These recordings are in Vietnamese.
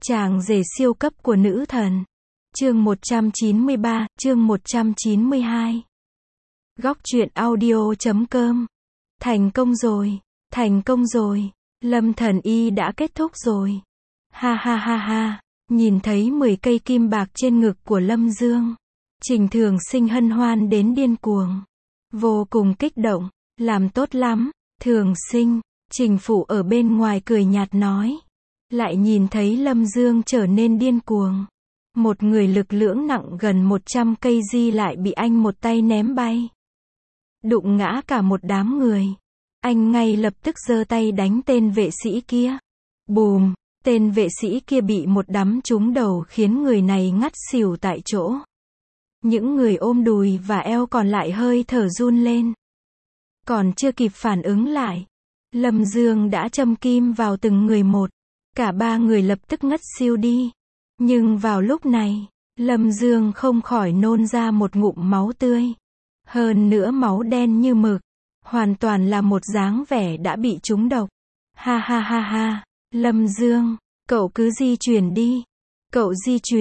Chàng rể siêu cấp của nữ thần. Chương 193, chương 192. Góc truyện audio.com. Thành công rồi, thành công rồi, Lâm Thần Y đã kết thúc rồi. Ha ha ha ha, nhìn thấy 10 cây kim bạc trên ngực của Lâm Dương. Trình Thường Sinh hân hoan đến điên cuồng. Vô cùng kích động, làm tốt lắm, Thường Sinh. Trình Phụ ở bên ngoài cười nhạt nói. Lại nhìn thấy Lâm Dương trở nên điên cuồng. Một người lực lưỡng nặng gần 100 kg lại bị anh một tay ném bay. Đụng ngã cả một đám người. Anh ngay lập tức giơ tay đánh tên vệ sĩ kia. Bùm, tên vệ sĩ kia bị một đấm trúng đầu khiến người này ngất xỉu tại chỗ. Những người ôm đùi và eo còn lại hơi thở run lên. Còn chưa kịp phản ứng lại, Lâm Dương đã châm kim vào từng người một. Cả ba người lập tức ngất xỉu đi. Nhưng vào lúc này, Lâm Dương không khỏi nôn ra một ngụm máu tươi. Hơn nữa máu đen như mực. Hoàn toàn là một dáng vẻ đã bị trúng độc. Ha ha ha ha, Lâm Dương, cậu cứ di chuyển đi. Cậu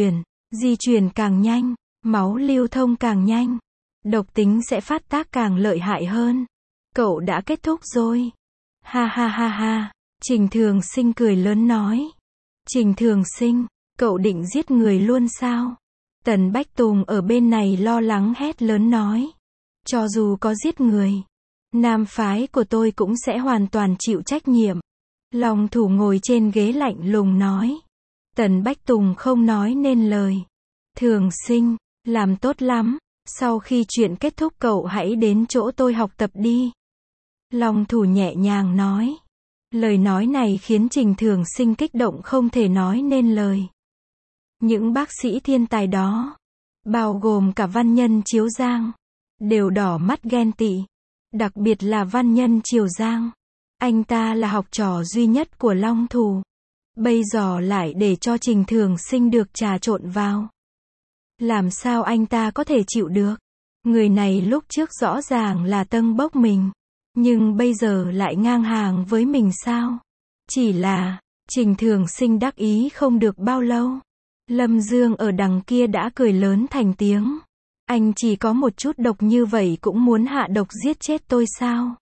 di chuyển càng nhanh, máu lưu thông càng nhanh. Độc tính sẽ phát tác càng lợi hại hơn. Cậu đã kết thúc rồi. Ha ha ha ha, Trình Thường Sinh cười lớn nói. Trình Thường Sinh, cậu định giết người luôn sao? Tần Bách Tùng ở bên này lo lắng hét lớn nói. Cho dù có giết người, nam phái của tôi cũng sẽ hoàn toàn chịu trách nhiệm. Long Thủ ngồi trên ghế lạnh lùng nói. Tần Bách Tùng không nói nên lời. Thường Sinh, làm tốt lắm. Sau khi chuyện kết thúc cậu hãy đến chỗ tôi học tập đi. Long Thủ nhẹ nhàng nói. Lời nói này khiến Trình Thường Sinh kích động không thể nói nên lời. Những bác sĩ thiên tài đó, bao gồm cả văn nhân Chiếu Giang, đều đỏ mắt ghen tị. Đặc biệt là văn nhân Triều Giang. Anh ta là học trò duy nhất của Long Thủ. Bây giờ lại để cho Trình Thường Sinh được trà trộn vào. Làm sao anh ta có thể chịu được? Người này lúc trước rõ ràng là tâng bốc mình. Nhưng bây giờ lại ngang hàng với mình sao? Chỉ là, Trình Thường Sinh đắc ý không được bao lâu. Lâm Dương ở đằng kia đã cười lớn thành tiếng. Anh chỉ có một chút độc như vậy cũng muốn hạ độc giết chết tôi sao?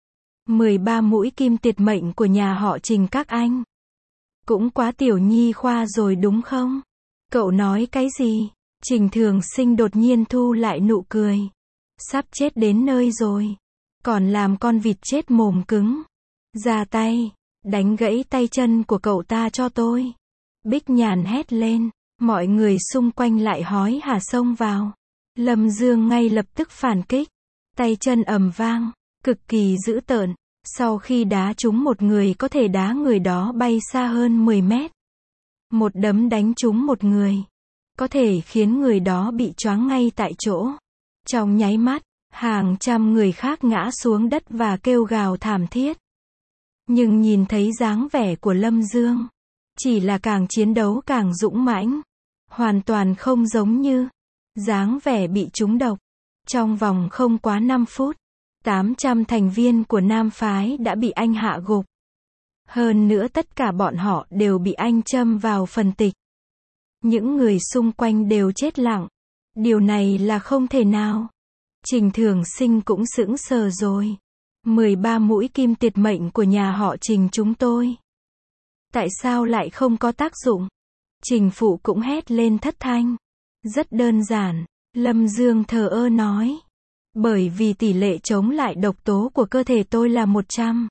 13 mũi kim tuyệt mệnh của nhà họ Trình các anh. Cũng quá tiểu nhi khoa rồi đúng không? Cậu nói cái gì? Trình Thường Sinh đột nhiên thu lại nụ cười. Sắp chết đến nơi rồi. Còn làm con vịt chết mồm cứng. Ra tay, đánh gãy tay chân của cậu ta cho tôi. Bích Nhàn hét lên. Mọi người xung quanh lại hói hả xông vào. Lâm Dương ngay lập tức phản kích. Tay chân ầm vang, cực kỳ dữ tợn. Sau khi đá trúng một người có thể đá người đó bay xa hơn 10 mét. Một đấm đánh trúng một người, có thể khiến người đó bị choáng ngay tại chỗ. Trong nháy mắt, hàng trăm người khác ngã xuống đất và kêu gào thảm thiết. Nhưng nhìn thấy dáng vẻ của Lâm Dương, chỉ là càng chiến đấu càng dũng mãnh. Hoàn toàn không giống như dáng vẻ bị trúng độc. Trong vòng không quá 5 phút, 800 thành viên của nam phái đã bị anh hạ gục. Hơn nữa tất cả bọn họ đều bị anh châm vào phần tịch. Những người xung quanh đều chết lặng. Điều này là không thể nào. Trình Thường Sinh cũng sững sờ rồi. 13 mũi kim tuyệt mệnh của nhà họ Trình chúng tôi. Tại sao lại không có tác dụng? Trình Phụ cũng hét lên thất thanh. Rất đơn giản, Lâm Dương thờ ơ nói. Bởi vì tỷ lệ chống lại độc tố của cơ thể tôi là 100.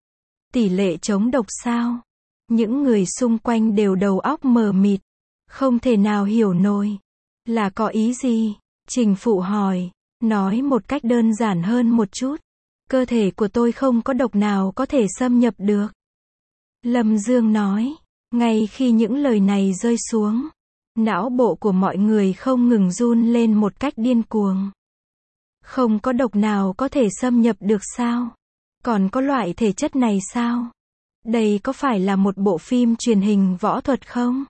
Tỷ lệ chống độc sao? Những người xung quanh đều đầu óc mờ mịt. Không thể nào hiểu nổi. Là có ý gì? Trình Phụ hỏi. Nói một cách đơn giản hơn một chút. Cơ thể của tôi không có độc nào có thể xâm nhập được. Lâm Dương nói. Ngay khi những lời này rơi xuống, não bộ của mọi người không ngừng run lên một cách điên cuồng. Không có độc nào có thể xâm nhập được sao? Còn có loại thể chất này sao? Đây có phải là một bộ phim truyền hình võ thuật không?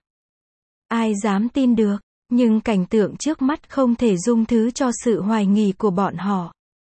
Ai dám tin được? Nhưng cảnh tượng trước mắt không thể dung thứ cho sự hoài nghi của bọn họ.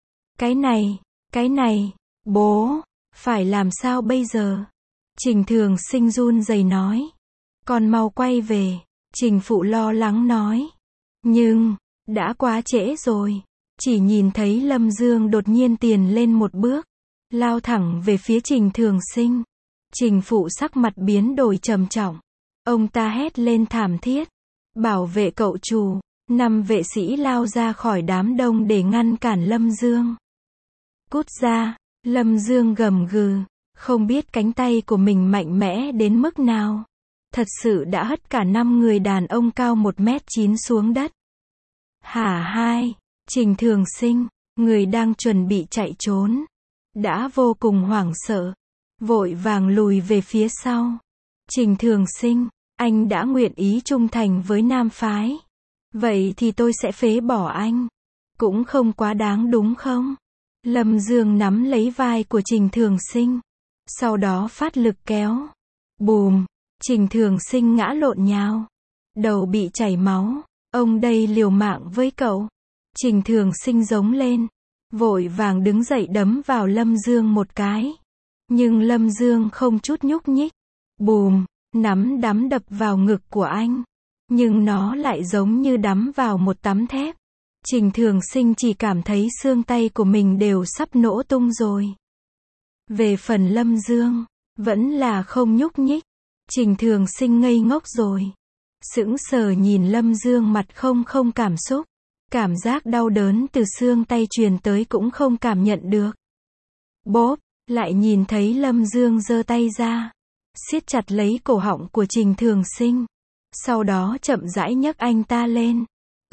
Cái này, bố, phải làm sao bây giờ? Trình Thường Sinh run rẩy nói. Con mau quay về, Trình Phụ lo lắng nói. Nhưng, đã quá trễ rồi. Chỉ nhìn thấy Lâm Dương đột nhiên tiền lên một bước, lao thẳng về phía Trình Thường Sinh. Trình Phụ sắc mặt biến đổi trầm trọng. Ông ta hét lên thảm thiết. Bảo vệ cậu chủ. 5 vệ sĩ lao ra khỏi đám đông để ngăn cản Lâm Dương. Cút ra, Lâm Dương gầm gừ. Không biết cánh tay của mình mạnh mẽ đến mức nào. Thật sự đã hất cả 5 người đàn ông cao 1m9 xuống đất. Hả hai, Trình Thường Sinh, người đang chuẩn bị chạy trốn, đã vô cùng hoảng sợ, vội vàng lùi về phía sau. Trình Thường Sinh, anh đã nguyện ý trung thành với Nam phái. Vậy thì tôi sẽ phế bỏ anh. Cũng không quá đáng đúng không? Lâm Dương nắm lấy vai của Trình Thường Sinh. Sau đó phát lực kéo. Bùm, Trình Thường Sinh ngã lộn nhào. Đầu bị chảy máu. Ông đây liều mạng với cậu. Trình Thường Sinh giống lên. Vội vàng đứng dậy đấm vào Lâm Dương một cái. Nhưng Lâm Dương không chút nhúc nhích. Bùm, nắm đấm đập vào ngực của anh. Nhưng nó lại giống như đấm vào một tấm thép. Trình Thường Sinh chỉ cảm thấy xương tay của mình đều sắp nổ tung rồi. Về phần Lâm Dương, vẫn là không nhúc nhích. Trình Thường Sinh ngây ngốc rồi. Sững sờ nhìn Lâm Dương mặt không cảm xúc. Cảm giác đau đớn từ xương tay truyền tới cũng không cảm nhận được. Bốp, lại nhìn thấy Lâm Dương giơ tay ra. Siết chặt lấy cổ họng của Trình Thường Sinh. Sau đó chậm rãi nhấc anh ta lên.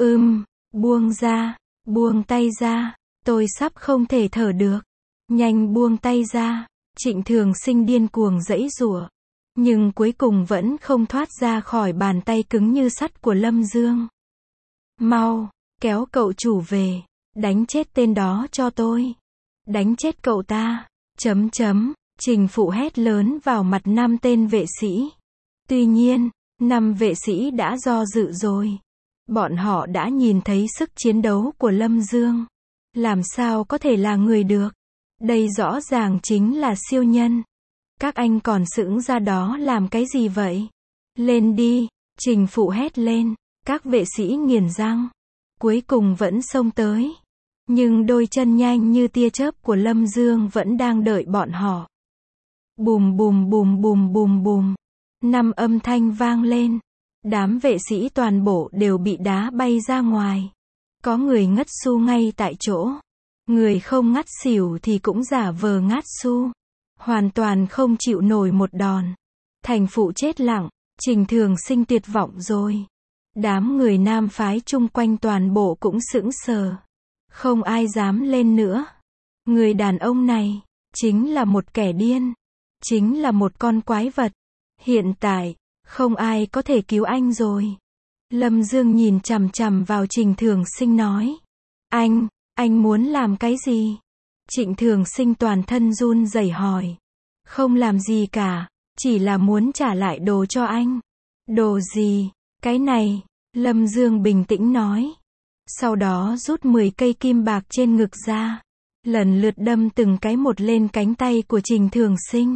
Buông tay ra, tôi sắp không thể thở được. Nhanh buông tay ra. Trịnh Thường Sinh điên cuồng giãy giụa. Nhưng cuối cùng vẫn không thoát ra khỏi bàn tay cứng như sắt của Lâm Dương. Mau, kéo cậu chủ về. Đánh chết tên đó cho tôi. Đánh chết cậu ta. Trình Phụ hét lớn vào mặt 5 tên vệ sĩ. Tuy nhiên, 5 vệ sĩ đã do dự rồi. Bọn họ đã nhìn thấy sức chiến đấu của Lâm Dương. Làm sao có thể là người được? Đây rõ ràng chính là siêu nhân. Các anh còn sững ra đó làm cái gì vậy? Lên đi, Trình Phụ hét lên. Các vệ sĩ nghiến răng. Cuối cùng vẫn xông tới. Nhưng đôi chân nhanh như tia chớp của Lâm Dương vẫn đang đợi bọn họ. Bùm bùm bùm bùm bùm bùm. 5 âm thanh vang lên. Đám vệ sĩ toàn bộ đều bị đá bay ra ngoài. Có người ngất xu ngay tại chỗ. Người không ngất xỉu thì cũng giả vờ ngất xu. Hoàn toàn không chịu nổi một đòn. Thành Phụ chết lặng. Trình Thường Sinh tuyệt vọng rồi. Đám người Nam phái chung quanh toàn bộ cũng sững sờ. Không ai dám lên nữa. Người đàn ông này chính là một kẻ điên. Chính là một con quái vật. Hiện tại, không ai có thể cứu anh rồi. Lâm Dương nhìn chằm chằm vào Trình Thường Sinh nói. Anh muốn làm cái gì? Trịnh Thường Sinh toàn thân run rẩy hỏi. Không làm gì cả, chỉ là muốn trả lại đồ cho anh. Đồ gì? Cái này, Lâm Dương bình tĩnh nói. Sau đó rút 10 cây kim bạc trên ngực ra. Lần lượt đâm từng cái một lên cánh tay của Trình Thường Sinh.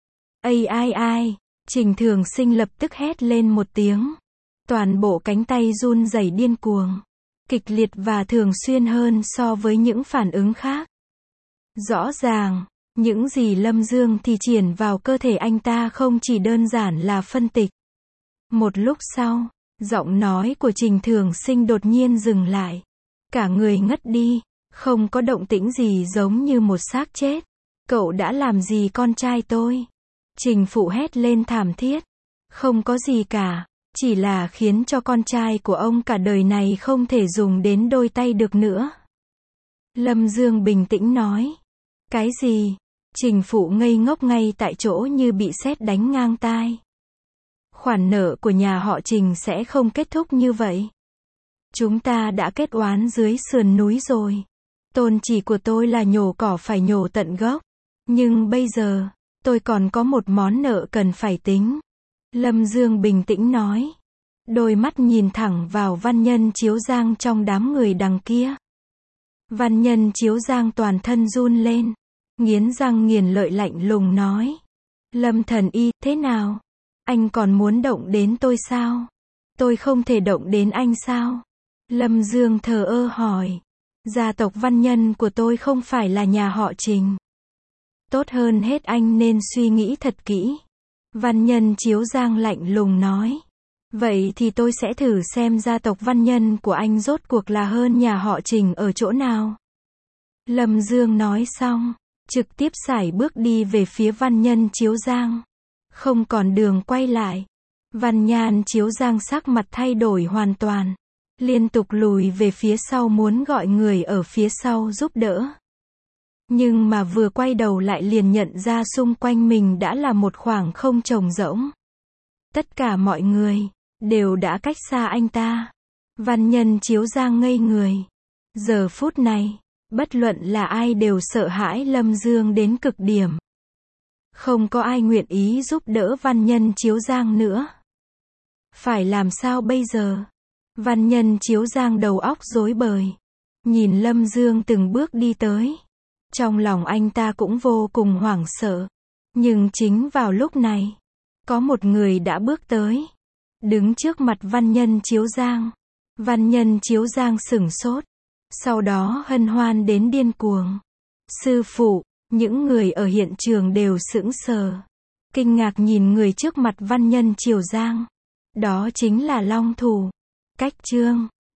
Ai, Trình Thường Sinh lập tức hét lên một tiếng. Toàn bộ cánh tay run rẩy điên cuồng. Kịch liệt và thường xuyên hơn so với những phản ứng khác. Rõ ràng, những gì Lâm Dương thi triển vào cơ thể anh ta không chỉ đơn giản là phân tịch. Một lúc sau, giọng nói của Trình Thường Sinh đột nhiên dừng lại. Cả người ngất đi, không có động tĩnh gì giống như một xác chết. Cậu đã làm gì con trai tôi? Trình Phụ hét lên thảm thiết. Không có gì cả, chỉ là khiến cho con trai của ông cả đời này không thể dùng đến đôi tay được nữa. Lâm Dương bình tĩnh nói. Cái gì? Trình Phụ ngây ngốc ngay tại chỗ như bị sét đánh ngang tai. Khoản nợ của nhà họ Trình sẽ không kết thúc như vậy. Chúng ta đã kết oán dưới sườn núi rồi. Tôn chỉ của tôi là nhổ cỏ phải nhổ tận gốc. Nhưng bây giờ, tôi còn có một món nợ cần phải tính. Lâm Dương bình tĩnh nói. Đôi mắt nhìn thẳng vào Văn Nhân Chiếu Giang trong đám người đằng kia. Văn Nhân Chiếu Giang toàn thân run lên. Nghiến răng nghiến lợi lạnh lùng nói. Lâm thần y, thế nào? Anh còn muốn động đến tôi sao? Tôi không thể động đến anh sao? Lâm Dương thờ ơ hỏi. Gia tộc Văn Nhân của tôi không phải là nhà họ Trình. Tốt hơn hết anh nên suy nghĩ thật kỹ. Văn Nhân Chiếu Giang lạnh lùng nói. Vậy thì tôi sẽ thử xem gia tộc Văn Nhân của anh rốt cuộc là hơn nhà họ Trình ở chỗ nào. Lâm Dương nói xong, trực tiếp sải bước đi về phía Văn Nhân Chiếu Giang. Không còn đường quay lại. Văn Nhan Chiếu Giang sắc mặt thay đổi hoàn toàn. Liên tục lùi về phía sau muốn gọi người ở phía sau giúp đỡ. Nhưng mà vừa quay đầu lại liền nhận ra xung quanh mình đã là một khoảng không trống rỗng. Tất cả mọi người đều đã cách xa anh ta. Văn Nhân Chiếu Giang ngây người. Giờ phút này, bất luận là ai đều sợ hãi Lâm Dương đến cực điểm. Không có ai nguyện ý giúp đỡ Văn Nhân Chiếu Giang nữa. Phải làm sao bây giờ? Văn Nhân Chiếu Giang đầu óc rối bời. Nhìn Lâm Dương từng bước đi tới. Trong lòng anh ta cũng vô cùng hoảng sợ. Nhưng chính vào lúc này, có một người đã bước tới. Đứng trước mặt Văn Nhân Chiếu Giang. Văn Nhân Chiếu Giang sửng sốt. Sau đó hân hoan đến điên cuồng. Sư phụ, những người ở hiện trường đều sững sờ. Kinh ngạc nhìn người trước mặt Văn Nhân Chiếu Giang. Đó chính là Long Thủ. Cách chương